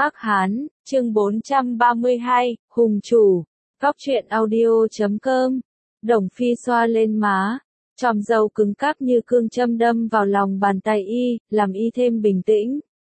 Ác Hán, chương 432, Hùng Chủ, Góc truyện audio.com. Đồng Phi xoa lên má, chòm râu cứng cáp như cương châm đâm vào lòng bàn tay y, làm y thêm bình tĩnh.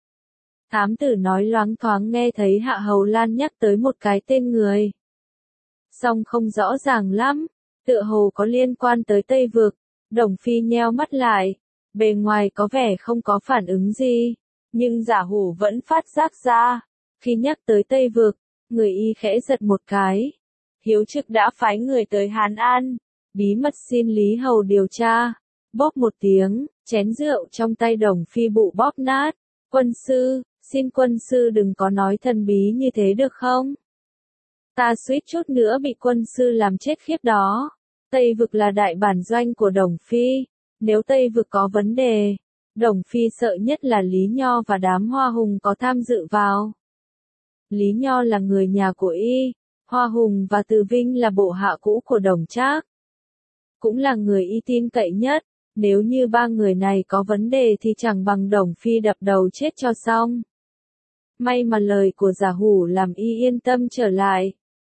Thám tử nói loáng thoáng nghe thấy Hạ Hầu Lan nhắc tới một cái tên người. Song không rõ ràng lắm, tựa hồ có liên quan tới Tây Vực. Đồng Phi nheo mắt lại, bề ngoài có vẻ không có phản ứng gì, nhưng Giả Hủ vẫn phát giác ra. Khi nhắc tới Tây Vực, người y khẽ giật một cái. Hiếu Trực đã phái người tới Hán An, bí mật xin Lý Hầu điều tra. Bóp một tiếng, chén rượu trong tay Đồng Phi bụ bóp nát. Quân sư, xin quân sư đừng có nói thần bí như thế được không? Ta suýt chút nữa bị quân sư làm chết khiếp đó. Tây Vực là đại bản doanh của Đồng Phi. Nếu Tây Vực có vấn đề, Đồng Phi sợ nhất là Lý Nho và đám Hoa Hùng có tham dự vào. Lý Nho là người nhà của y, Hoa Hùng và Từ Vinh là bộ hạ cũ của Đồng Trác. Cũng là người y tin cậy nhất, nếu như ba người này có vấn đề thì chẳng bằng Đồng Phi đập đầu chết cho xong. May mà lời của Giả Hủ làm y yên tâm trở lại.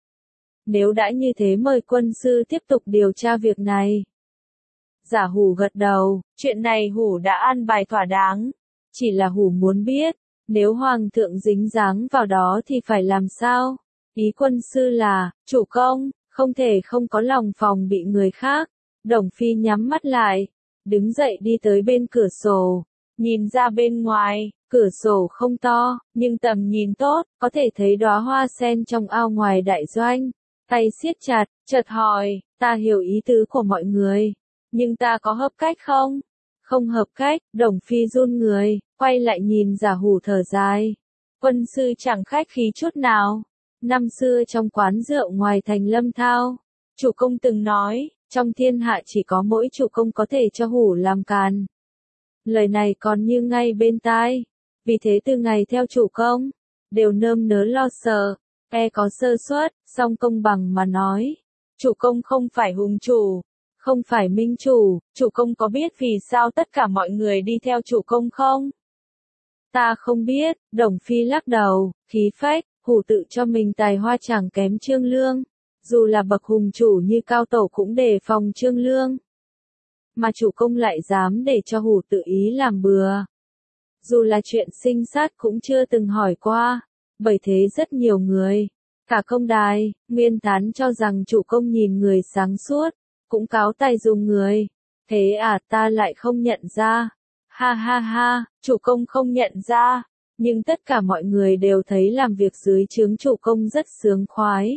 Nếu đã như thế mời quân sư tiếp tục điều tra việc này. Giả Hủ gật đầu, chuyện này Hủ đã an bài thỏa đáng. Chỉ là Hủ muốn biết, nếu Hoàng thượng dính dáng vào đó thì phải làm sao? Ý quân sư là, chủ công, không thể không có lòng phòng bị người khác. Đồng Phi nhắm mắt lại, đứng dậy đi tới bên cửa sổ, nhìn ra bên ngoài, cửa sổ không to, nhưng tầm nhìn tốt, có thể thấy đóa hoa sen trong ao ngoài đại doanh. Tay siết chặt, chợt hỏi, ta hiểu ý tứ của mọi người, nhưng ta có hợp cách không? Không hợp cách, Đồng Phi run người, quay lại nhìn Giả Hủ thở dài. Quân sư chẳng khách khí chút nào. Năm xưa trong quán rượu ngoài thành Lâm Thao, chủ công từng nói, trong thiên hạ chỉ có mỗi chủ công có thể cho Hủ làm càn. Lời này còn như ngay bên tai. Vì thế từ ngày theo chủ công, đều nơm nớp lo sợ, có sơ suất, song công bằng mà nói. Chủ công không phải hùng chủ, không phải minh chủ, chủ công có biết vì sao tất cả mọi người đi theo chủ công không? Ta không biết, Đồng Phi lắc đầu, khí phách, Hủ tự cho mình tài hoa chẳng kém Trương Lương. Dù là bậc hùng chủ như Cao Tổ cũng đề phòng Trương Lương. Mà chủ công lại dám để cho Hủ tự ý làm bừa. Dù là chuyện sinh sát cũng chưa từng hỏi qua. Bởi thế rất nhiều người, cả công đài, nguyên thán cho rằng chủ công nhìn người sáng suốt, cũng cáo tài dùng người. Thế à, ta lại không nhận ra. Ha ha ha, chủ công không nhận ra. Nhưng tất cả mọi người đều thấy làm việc dưới trướng chủ công rất sướng khoái.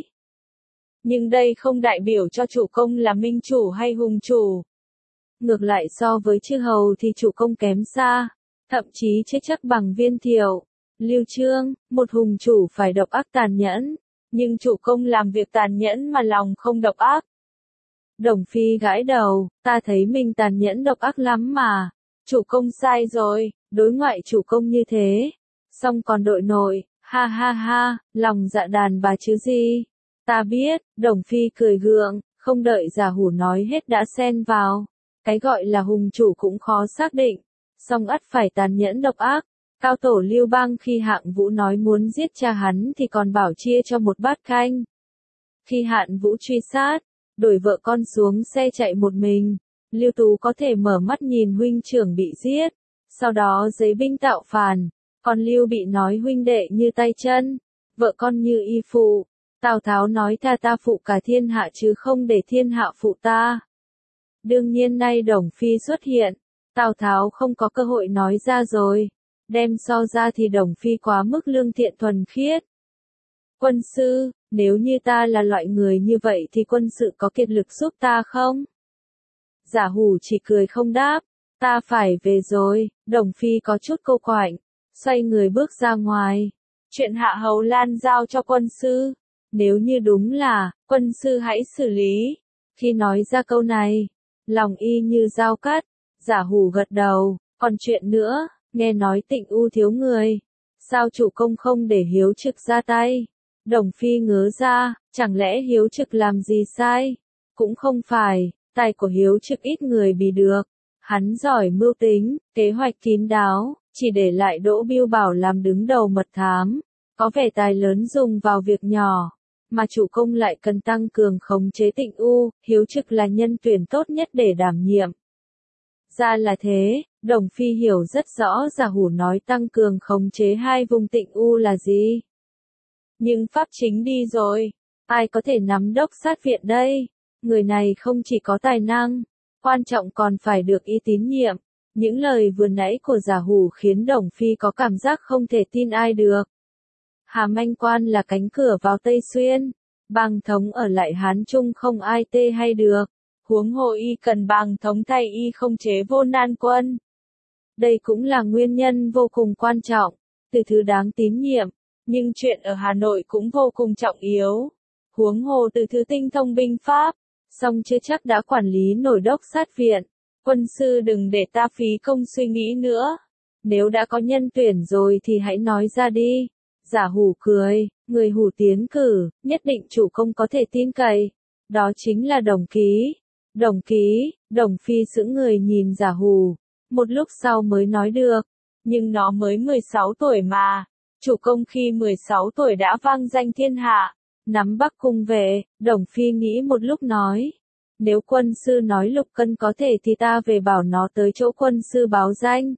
Nhưng đây không đại biểu cho chủ công là minh chủ hay hùng chủ. Ngược lại so với chư hầu thì chủ công kém xa, thậm chí chết chắc bằng Viên Thiệu, Lưu Chương, một hùng chủ phải độc ác tàn nhẫn, nhưng chủ công làm việc tàn nhẫn mà lòng không độc ác. Đồng Phi gãi đầu, ta thấy mình tàn nhẫn độc ác lắm mà. Chủ công sai rồi, đối ngoại chủ công như thế. Xong còn đội nội, ha ha ha, lòng dạ đàn bà chứ gì. Ta biết, Đồng Phi cười gượng, không đợi Giả Hủ nói hết đã xen vào. Cái gọi là hùng chủ cũng khó xác định, song ắt phải tàn nhẫn độc ác. Cao Tổ Lưu Bang khi Hạng Vũ nói muốn giết cha hắn thì còn bảo chia cho một bát canh. Khi Hạng Vũ truy sát, đuổi vợ con xuống xe chạy một mình, Lưu Tú có thể mở mắt nhìn huynh trưởng bị giết, sau đó giấy binh tạo phản, còn Lưu bị nói huynh đệ như tay chân, vợ con như y phụ. Tào Tháo nói ta phụ cả thiên hạ chứ không để thiên hạ phụ ta. Đương nhiên nay Đồng Phi xuất hiện, Tào Tháo không có cơ hội nói ra rồi. Đem so ra thì Đồng Phi quá mức lương thiện thuần khiết. Quân sư, nếu như ta là loại người như vậy thì quân sự có kiệt lực giúp ta không? Giả Hủ chỉ cười không đáp. Ta phải về rồi. Đồng Phi có chút câu quạnh, xoay người bước ra ngoài. Chuyện Hạ Hầu Lan giao cho quân sư. Nếu như đúng là, quân sư hãy xử lý. Khi nói ra câu này, lòng y như dao cắt. Giả Hủ gật đầu, còn chuyện nữa. Nghe nói Tịnh U thiếu người, sao chủ công không để Hiếu Trực ra tay? Đồng Phi ngớ ra, chẳng lẽ Hiếu Trực làm gì sai? Cũng không phải, tài của Hiếu Trực ít người bì được. Hắn giỏi mưu tính, kế hoạch kín đáo, chỉ để lại Đỗ Bưu Bảo làm đứng đầu mật thám. Có vẻ tài lớn dùng vào việc nhỏ, mà chủ công lại cần tăng cường khống chế tịnh u, hiếu trực là nhân tuyển tốt nhất để đảm nhiệm. Ra là thế, Đồng Phi hiểu rất rõ Giả Hủ nói tăng cường khống chế hai vùng tịnh u là gì. Nhưng Pháp Chính đi rồi, ai có thể nắm đốc sát viện đây? Người này không chỉ có tài năng, quan trọng còn phải được y tín nhiệm. Những lời vừa nãy của Giả Hủ khiến Đồng Phi có cảm giác không thể tin ai được. Hàm Anh Quan là cánh cửa vào Tây Xuyên, Bàng Thống ở lại Hán Trung không ai tê hay được. Huống hồ y cần Bàng Thống thay y không chế Vô Nan Quân. Đây cũng là nguyên nhân vô cùng quan trọng, từ thứ đáng tín nhiệm, nhưng chuyện ở Hà Nội cũng vô cùng trọng yếu. Huống hồ từ thứ tinh thông binh pháp, song chưa chắc đã quản lý nổi đốc sát viện. Quân sư đừng để ta phí công suy nghĩ nữa. Nếu đã có nhân tuyển rồi thì hãy nói ra đi. Giả Hủ cười, người Hủ tiến cử, nhất định chủ công có thể tin cậy. Đó chính là Đồng Ký. Đồng Ký, Đồng Phi sững người nhìn Giả Hủ. Một lúc sau mới nói được. Nhưng nó mới 16 tuổi mà. Chủ công khi 16 tuổi đã vang danh thiên hạ. Nắm Bắc Cung về, Đồng Phi nghĩ một lúc nói. Nếu quân sư nói Lục Cân có thể thì ta về bảo nó tới chỗ quân sư báo danh.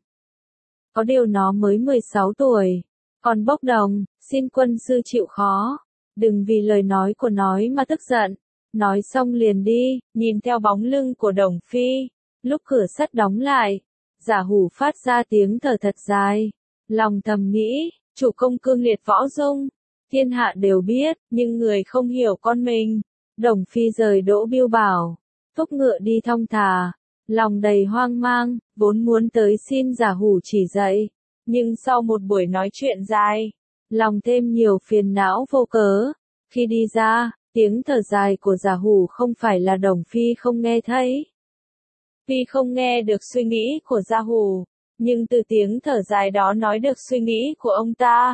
Có điều nó mới 16 tuổi. Còn Bốc Đồng, xin quân sư chịu khó. Đừng vì lời nói của nói mà tức giận. Nói xong liền đi, nhìn theo bóng lưng của Đồng Phi. Lúc cửa sắt đóng lại, Giả Hủ phát ra tiếng thở thật dài. Lòng thầm nghĩ, chủ công cương liệt võ dung. Thiên hạ đều biết, nhưng người không hiểu con mình. Đồng Phi rời Đỗ Biêu Bảo, thúc ngựa đi thong thả, lòng đầy hoang mang, vốn muốn tới xin Giả Hủ chỉ dạy. Nhưng sau một buổi nói chuyện dài, lòng thêm nhiều phiền não vô cớ. Khi đi ra, tiếng thở dài của Giả Hủ không phải là Đồng Phi không nghe thấy. Phi không nghe được suy nghĩ của Giả Hủ, nhưng từ tiếng thở dài đó nói được suy nghĩ của ông ta.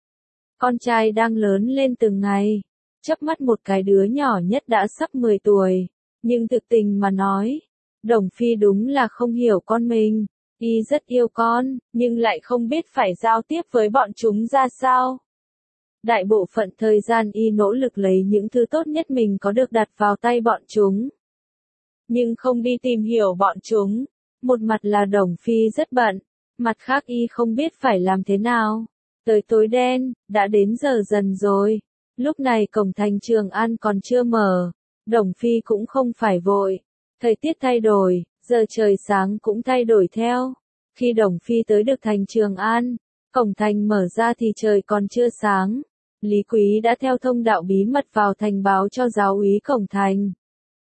Con trai đang lớn lên từng ngày, chớp mắt một cái đứa nhỏ nhất đã sắp 10 tuổi, nhưng thực tình mà nói, Đồng Phi đúng là không hiểu con mình. Y rất yêu con, nhưng lại không biết phải giao tiếp với bọn chúng ra sao. Đại bộ phận thời gian y nỗ lực lấy những thứ tốt nhất mình có được đặt vào tay bọn chúng. Nhưng không đi tìm hiểu bọn chúng. Một mặt là Đồng Phi rất bận, mặt khác y không biết phải làm thế nào. Tới tối đen, đã đến giờ dần rồi. Lúc này cổng thành Trường An còn chưa mở. Đồng Phi cũng không phải vội. Thời tiết thay đổi, giờ trời sáng cũng thay đổi theo. Khi Đồng Phi tới được thành Trường An, cổng thành mở ra thì trời còn chưa sáng. Lý Quý đã theo thông đạo bí mật vào thành báo cho giáo úy cổng thành.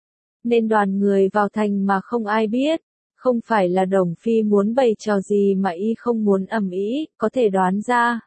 Nên đoàn người vào thành mà không ai biết. Không phải là Đồng Phi muốn bày trò gì mà y không muốn ầm ĩ, có thể đoán ra.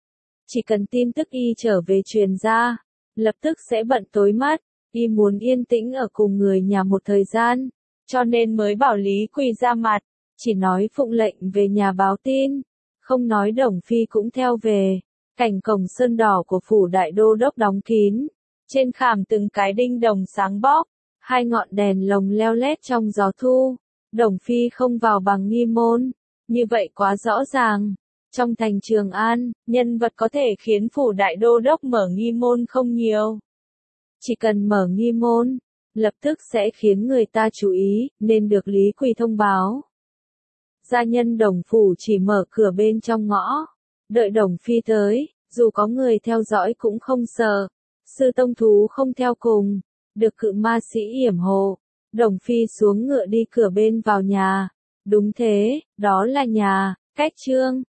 Chỉ cần tin tức y trở về truyền ra, lập tức sẽ bận tối mắt. Y muốn yên tĩnh ở cùng người nhà một thời gian, cho nên mới bảo Lý Quỳ ra mặt, chỉ nói phụng lệnh về nhà báo tin, không nói Đồng Phi cũng theo về. Cảnh cổng sơn đỏ của phủ đại đô đốc đóng kín, trên khảm từng cái đinh đồng sáng bóc, hai ngọn đèn lồng leo lét trong gió thu. Đồng Phi không vào bằng nghi môn, như vậy quá rõ ràng. Trong thành Trường An, nhân vật có thể khiến phủ đại đô đốc mở nghi môn không nhiều. Chỉ cần mở nghi môn, lập tức sẽ khiến người ta chú ý, nên được Lý Quỳ thông báo. Gia nhân Đồng phủ chỉ mở cửa bên trong ngõ, đợi Đồng Phi tới, dù có người theo dõi cũng không sợ. Sư tông thú không theo cùng, được cự ma sĩ yểm hộ. Đồng Phi xuống ngựa đi cửa bên vào nhà. Đúng thế, đó là nhà, cách Trương